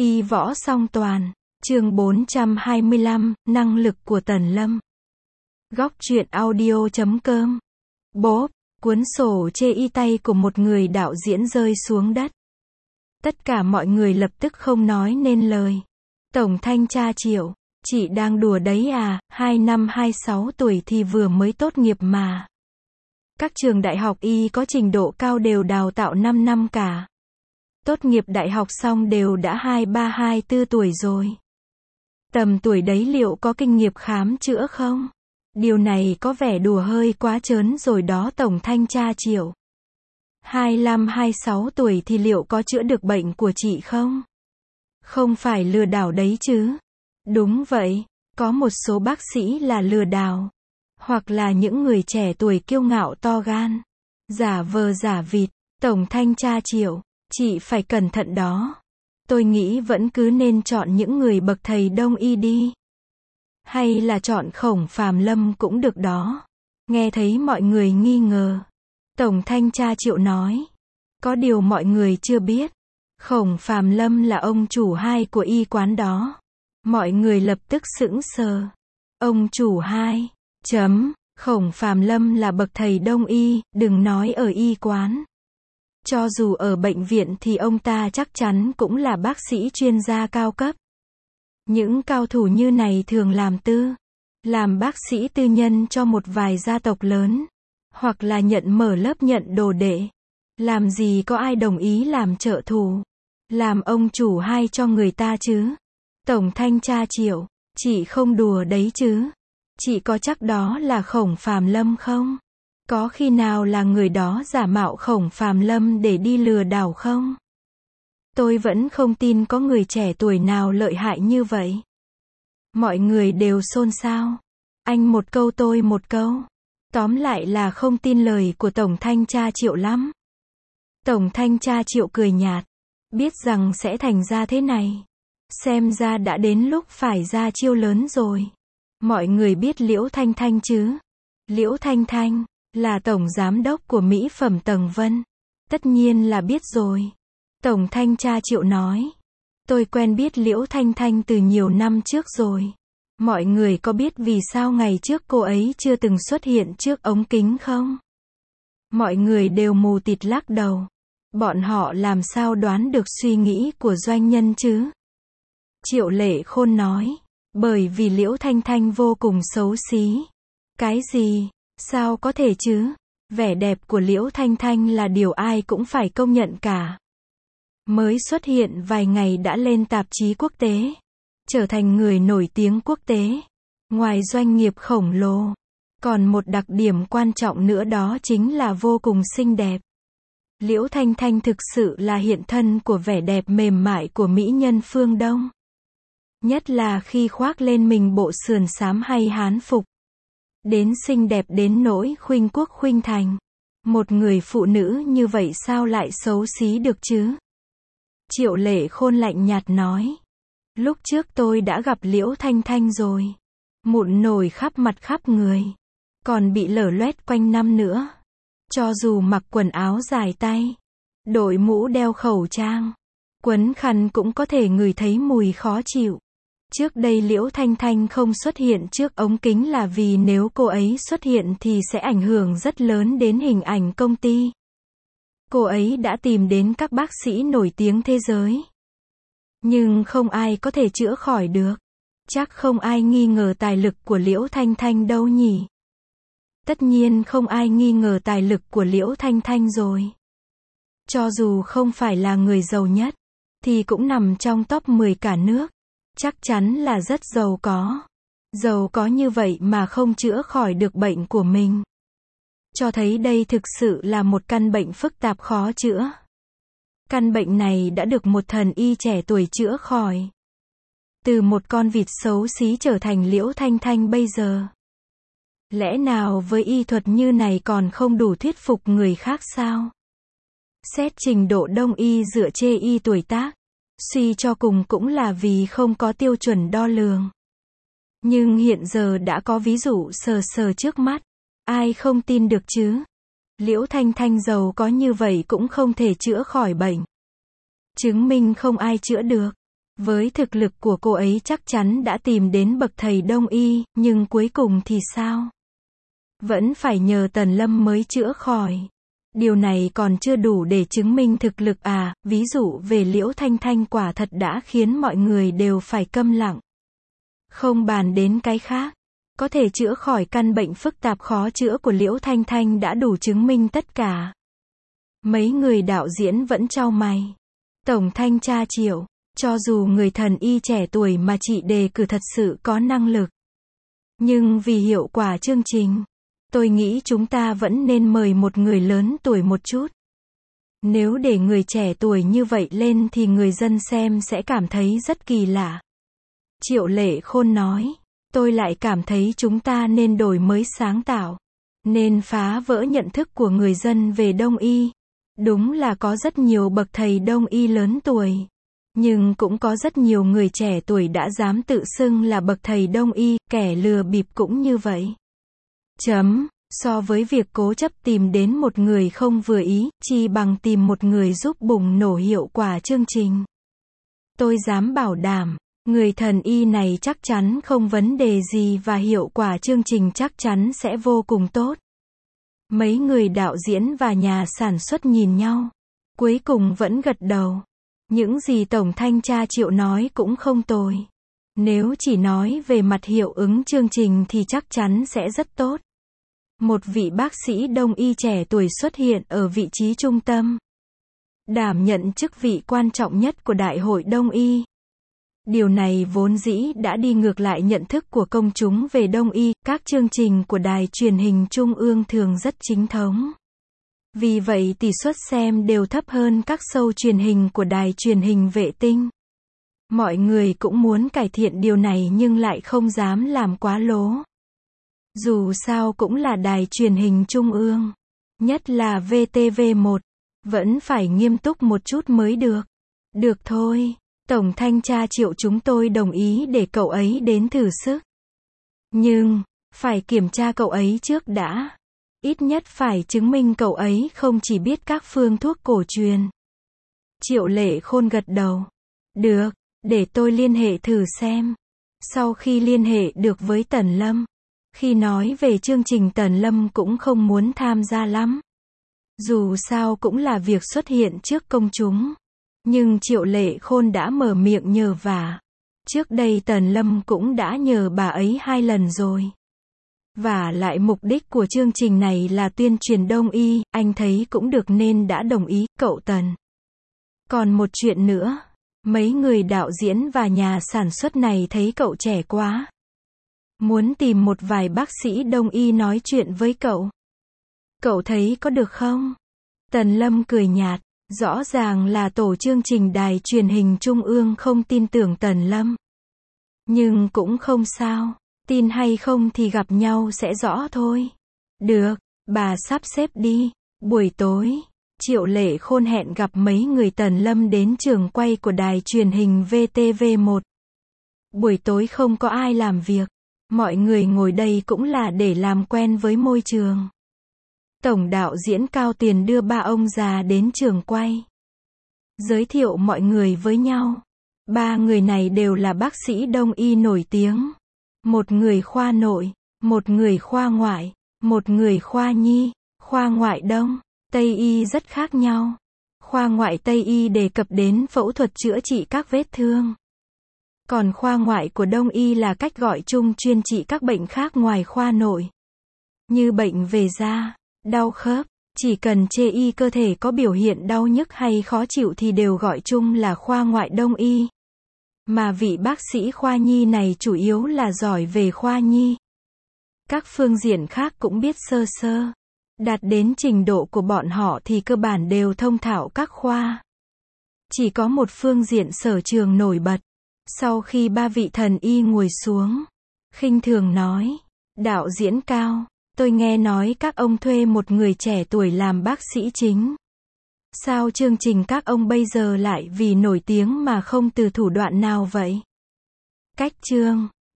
Y võ song toàn, chương 425, năng lực của Tần Lâm. Góc truyện audio.com. Bốp, cuốn sổ chê y tay của một người đạo diễn rơi xuống đất. Tất cả mọi người lập tức không nói nên lời. Tổng thanh tra Triệu, chị đang đùa đấy à, 2 năm 26 tuổi thì vừa mới tốt nghiệp mà. Các trường đại học y có trình độ cao đều đào tạo 5 năm cả. Tốt nghiệp đại học xong đều đã 23, 24 tuổi rồi. Tầm tuổi đấy liệu có kinh nghiệm khám chữa không? Điều này có vẻ đùa hơi quá trớn rồi đó Tổng thanh tra Triệu. 25, 26 tuổi thì liệu có chữa được bệnh của chị không? Không phải lừa đảo đấy chứ? Đúng vậy, có một số bác sĩ là lừa đảo. Hoặc là những người trẻ tuổi kiêu ngạo to gan. Giả vờ giả vịt. Tổng thanh tra Triệu, chị phải cẩn thận đó. Tôi nghĩ vẫn cứ nên chọn những người bậc thầy đông y đi. Hay là chọn Khổng Phàm Lâm cũng được đó. Nghe thấy mọi người nghi ngờ. Tổng thanh tra Triệu nói. Có điều mọi người chưa biết. Khổng Phàm Lâm là ông chủ 2 của y quán đó. Mọi người lập tức sững sờ. Ông chủ 2. Khổng Phàm Lâm là bậc thầy đông y, đừng nói ở y quán. Cho dù ở bệnh viện thì ông ta chắc chắn cũng là bác sĩ chuyên gia cao cấp. Những cao thủ như này thường làm bác sĩ tư nhân cho một vài gia tộc lớn. Hoặc là mở lớp nhận đồ đệ. Làm gì có ai đồng ý làm trợ thủ. Làm ông chủ 2 cho người ta chứ. Tổng thanh tra Triệu, chị không đùa đấy chứ. Chị có chắc đó là Khổng Phàm Lâm không? Có khi nào là người đó giả mạo Khổng Phàm Lâm để đi lừa đảo không? Tôi vẫn không tin có người trẻ tuổi nào lợi hại như vậy. Mọi người đều xôn xao. Anh một câu tôi một câu. Tóm lại là không tin lời của Tổng thanh tra Triệu lắm. Tổng thanh tra Triệu cười nhạt. Biết rằng sẽ thành ra thế này. Xem ra đã đến lúc phải ra chiêu lớn rồi. Mọi người biết Liễu Thanh Thanh chứ? Liễu Thanh Thanh là tổng giám đốc của mỹ phẩm Tầng Vân. Tất nhiên là biết rồi. Tổng thanh tra Triệu nói. Tôi quen biết Liễu Thanh Thanh từ nhiều năm trước rồi. Mọi người có biết vì sao ngày trước cô ấy chưa từng xuất hiện trước ống kính không? Mọi người đều mù tịt lắc đầu. Bọn họ làm sao đoán được suy nghĩ của doanh nhân chứ? Triệu Lệ Khôn nói. Bởi vì Liễu Thanh Thanh vô cùng xấu xí. Cái gì? Sao có thể chứ? Vẻ đẹp của Liễu Thanh Thanh là điều ai cũng phải công nhận cả. Mới xuất hiện vài ngày đã lên tạp chí quốc tế. Trở thành người nổi tiếng quốc tế. Ngoài doanh nghiệp khổng lồ. Còn một đặc điểm quan trọng nữa đó chính là vô cùng xinh đẹp. Liễu Thanh Thanh thực sự là hiện thân của vẻ đẹp mềm mại của mỹ nhân phương Đông. Nhất là khi khoác lên mình bộ sườn xám hay hán phục. Đến xinh đẹp đến nỗi khuynh quốc khuynh thành. Một người phụ nữ như vậy sao lại xấu xí được chứ? Triệu Lệ Khôn lạnh nhạt nói. Lúc trước tôi đã gặp Liễu Thanh Thanh rồi. Mụn nổi khắp mặt khắp người. Còn bị lở loét quanh năm nữa. Cho dù mặc quần áo dài tay. Đội mũ đeo khẩu trang. Quấn khăn cũng có thể ngửi thấy mùi khó chịu. Trước đây Liễu Thanh Thanh không xuất hiện trước ống kính là vì nếu cô ấy xuất hiện thì sẽ ảnh hưởng rất lớn đến hình ảnh công ty. Cô ấy đã tìm đến các bác sĩ nổi tiếng thế giới. Nhưng không ai có thể chữa khỏi được. Chắc không ai nghi ngờ tài lực của Liễu Thanh Thanh đâu nhỉ? Tất nhiên không ai nghi ngờ tài lực của Liễu Thanh Thanh rồi. Cho dù không phải là người giàu nhất, thì cũng nằm trong top 10 cả nước. Chắc chắn là rất giàu có. Giàu có như vậy mà không chữa khỏi được bệnh của mình. Cho thấy đây thực sự là một căn bệnh phức tạp khó chữa. Căn bệnh này đã được một thần y trẻ tuổi chữa khỏi. Từ một con vịt xấu xí trở thành Liễu Thanh Thanh bây giờ. Lẽ nào với y thuật như này còn không đủ thuyết phục người khác sao? Xét trình độ đông y dựa chê y tuổi tác. Suy cho cùng cũng là vì không có tiêu chuẩn đo lường. Nhưng hiện giờ đã có ví dụ sờ sờ trước mắt. Ai không tin được chứ? Liễu Thanh Thanh giàu có như vậy cũng không thể chữa khỏi bệnh. Chứng minh không ai chữa được. Với thực lực của cô ấy chắc chắn đã tìm đến bậc thầy đông y, nhưng cuối cùng thì sao? Vẫn phải nhờ Tần Lâm mới chữa khỏi. Điều này còn chưa đủ để chứng minh thực lực à, ví dụ về Liễu Thanh Thanh quả thật đã khiến mọi người đều phải câm lặng. Không bàn đến cái khác. Có thể chữa khỏi căn bệnh phức tạp khó chữa của Liễu Thanh Thanh đã đủ chứng minh tất cả. Mấy người đạo diễn vẫn chau mày. Tổng thanh tra Triệu, cho dù người thần y trẻ tuổi mà chị đề cử thật sự có năng lực. Nhưng vì hiệu quả chương trình, tôi nghĩ chúng ta vẫn nên mời một người lớn tuổi một chút. Nếu để người trẻ tuổi như vậy lên thì người dân xem sẽ cảm thấy rất kỳ lạ. Triệu Lệ Khôn nói, tôi lại cảm thấy chúng ta nên đổi mới sáng tạo. Nên phá vỡ nhận thức của người dân về đông y. Đúng là có rất nhiều bậc thầy đông y lớn tuổi. Nhưng cũng có rất nhiều người trẻ tuổi đã dám tự xưng là bậc thầy đông y, kẻ lừa bịp cũng như vậy. So với việc cố chấp tìm đến một người không vừa ý, chi bằng tìm một người giúp bùng nổ hiệu quả chương trình. Tôi dám bảo đảm, người thần y này chắc chắn không vấn đề gì và hiệu quả chương trình chắc chắn sẽ vô cùng tốt. Mấy người đạo diễn và nhà sản xuất nhìn nhau. Cuối cùng vẫn gật đầu. Những gì Tổng thanh tra Triệu nói cũng không tồi. Nếu chỉ nói về mặt hiệu ứng chương trình thì chắc chắn sẽ rất tốt. Một vị bác sĩ đông y trẻ tuổi xuất hiện ở vị trí trung tâm. Đảm nhận chức vị quan trọng nhất của Đại hội Đông y. Điều này vốn dĩ đã đi ngược lại nhận thức của công chúng về đông y, các chương trình của đài truyền hình trung ương thường rất chính thống. Vì vậy tỷ suất xem đều thấp hơn các show truyền hình của đài truyền hình vệ tinh. Mọi người cũng muốn cải thiện điều này nhưng lại không dám làm quá lố. Dù sao cũng là đài truyền hình trung ương, nhất là VTV1, vẫn phải nghiêm túc một chút mới được. Được thôi, Tổng thanh tra Triệu chúng tôi đồng ý để cậu ấy đến thử sức. Nhưng, phải kiểm tra cậu ấy trước đã. Ít nhất phải chứng minh cậu ấy không chỉ biết các phương thuốc cổ truyền. Triệu Lệ Khôn gật đầu. Được, để tôi liên hệ thử xem. Sau khi liên hệ được với Tần Lâm, khi nói về chương trình Tần Lâm cũng không muốn tham gia lắm. Dù sao cũng là việc xuất hiện trước công chúng. Nhưng Triệu Lệ Khôn đã mở miệng nhờ vả. Trước đây Tần Lâm cũng đã nhờ bà ấy 2 lần rồi. Và lại mục đích của chương trình này là tuyên truyền đông y, anh thấy cũng được nên đã đồng ý, cậu Tần. Còn một chuyện nữa, mấy người đạo diễn và nhà sản xuất này thấy cậu trẻ quá. Muốn tìm một vài bác sĩ đông y nói chuyện với cậu. Cậu thấy có được không? Tần Lâm cười nhạt, rõ ràng là tổ chương trình đài truyền hình trung ương không tin tưởng Tần Lâm. Nhưng cũng không sao. Tin hay không thì gặp nhau sẽ rõ thôi. Được, bà sắp xếp đi. Buổi tối, Triệu Lệ Khôn hẹn gặp mấy người Tần Lâm đến trường quay của đài truyền hình VTV1. Buổi tối không có ai làm việc. Mọi người ngồi đây cũng là để làm quen với môi trường. Tổng đạo diễn Cao Tiền đưa 3 ông già đến trường quay. Giới thiệu mọi người với nhau. 3 người này đều là bác sĩ đông y nổi tiếng. Một người khoa nội, một người khoa ngoại, một người khoa nhi, khoa ngoại đông, Tây y rất khác nhau. Khoa ngoại Tây y đề cập đến phẫu thuật chữa trị các vết thương. Còn khoa ngoại của đông y là cách gọi chung chuyên trị các bệnh khác ngoài khoa nội. Như bệnh về da, đau khớp, chỉ cần chê y cơ thể có biểu hiện đau nhức hay khó chịu thì đều gọi chung là khoa ngoại đông y. Mà vị bác sĩ khoa nhi này chủ yếu là giỏi về khoa nhi. Các phương diện khác cũng biết sơ sơ. Đạt đến trình độ của bọn họ thì cơ bản đều thông thạo các khoa. Chỉ có một phương diện sở trường nổi bật. Sau khi 3 vị thần y ngồi xuống, khinh thường nói, đạo diễn Cao, tôi nghe nói các ông thuê một người trẻ tuổi làm bác sĩ chính. Sao chương trình các ông bây giờ lại vì nổi tiếng mà không từ thủ đoạn nào vậy? Cách chương